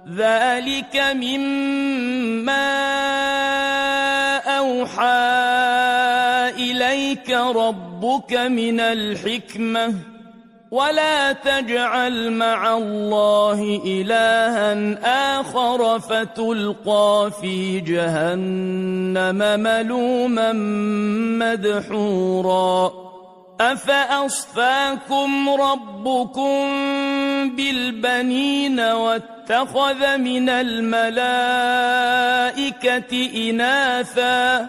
ذلك مما أوحى إليك ربك من الحكمة ولا تجعل مع الله إلها آخر فتلقى في جهنم ملوما مدحورا أفأصفاكم ربكم بالبنين واتخذ من الملائكة إناثا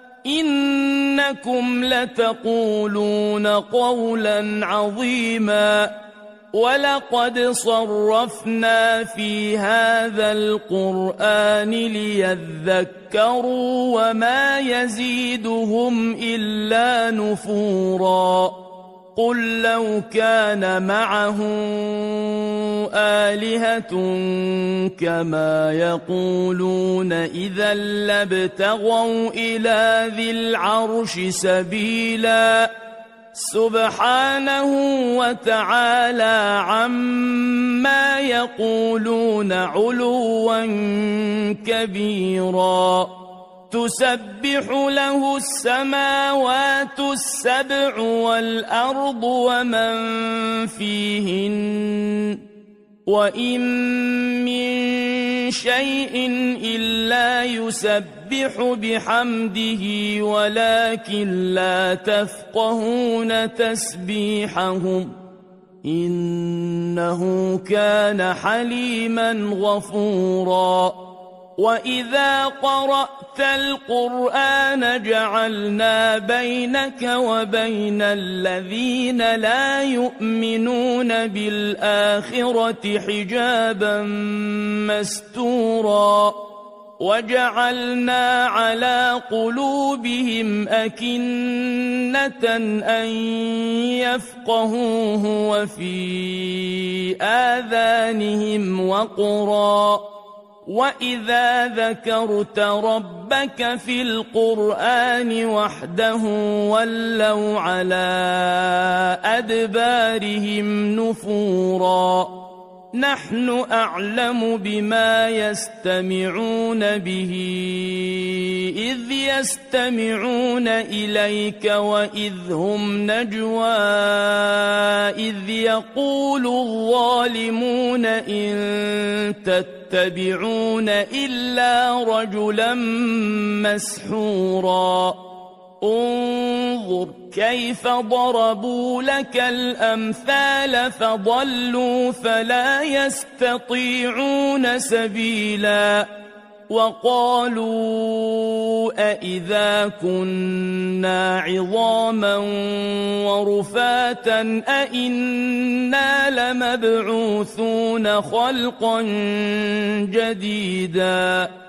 إنكم لتقولون قولا عظيما ولقد صرفنا في هذا القرآن ليذكروا وما يزيدهم إلا نفورا قل لو كان معه آلهة كما يقولون إذا لابتغوا إلى ذي العرش سبيلا سبحانه وتعالى عما يقولون علوا كبيرا تسبح له السماوات السبع والأرض ومن فيهن وإن من شيء إلا يسبح بحمده ولكن لا تفقهون تسبيحهم إنه كان حليما غفورا وإذا قرأت القرآن جعلنا بينك وبين الذين لا يؤمنون بالآخرة حجابا مستورا وجعلنا على قلوبهم أكنة أن يفقهوه وفي آذانهم وقرا وإذا ذكرت ربك في القرآن وحده ولوا على أدبارهم نفورا نحن أعلم بما يستمعون به إذ يستمعون إليك وإذ هم نجوى إذ يقول الظالمون إن تتبعون إلا رجلا مسحورا انظر كيف ضربوا لك الأمثال فضلوا فلا يستطيعون سبيلا وقالوا أإذا كنا عظاما ورفاتا أإنا لمبعوثون خلقا جديدا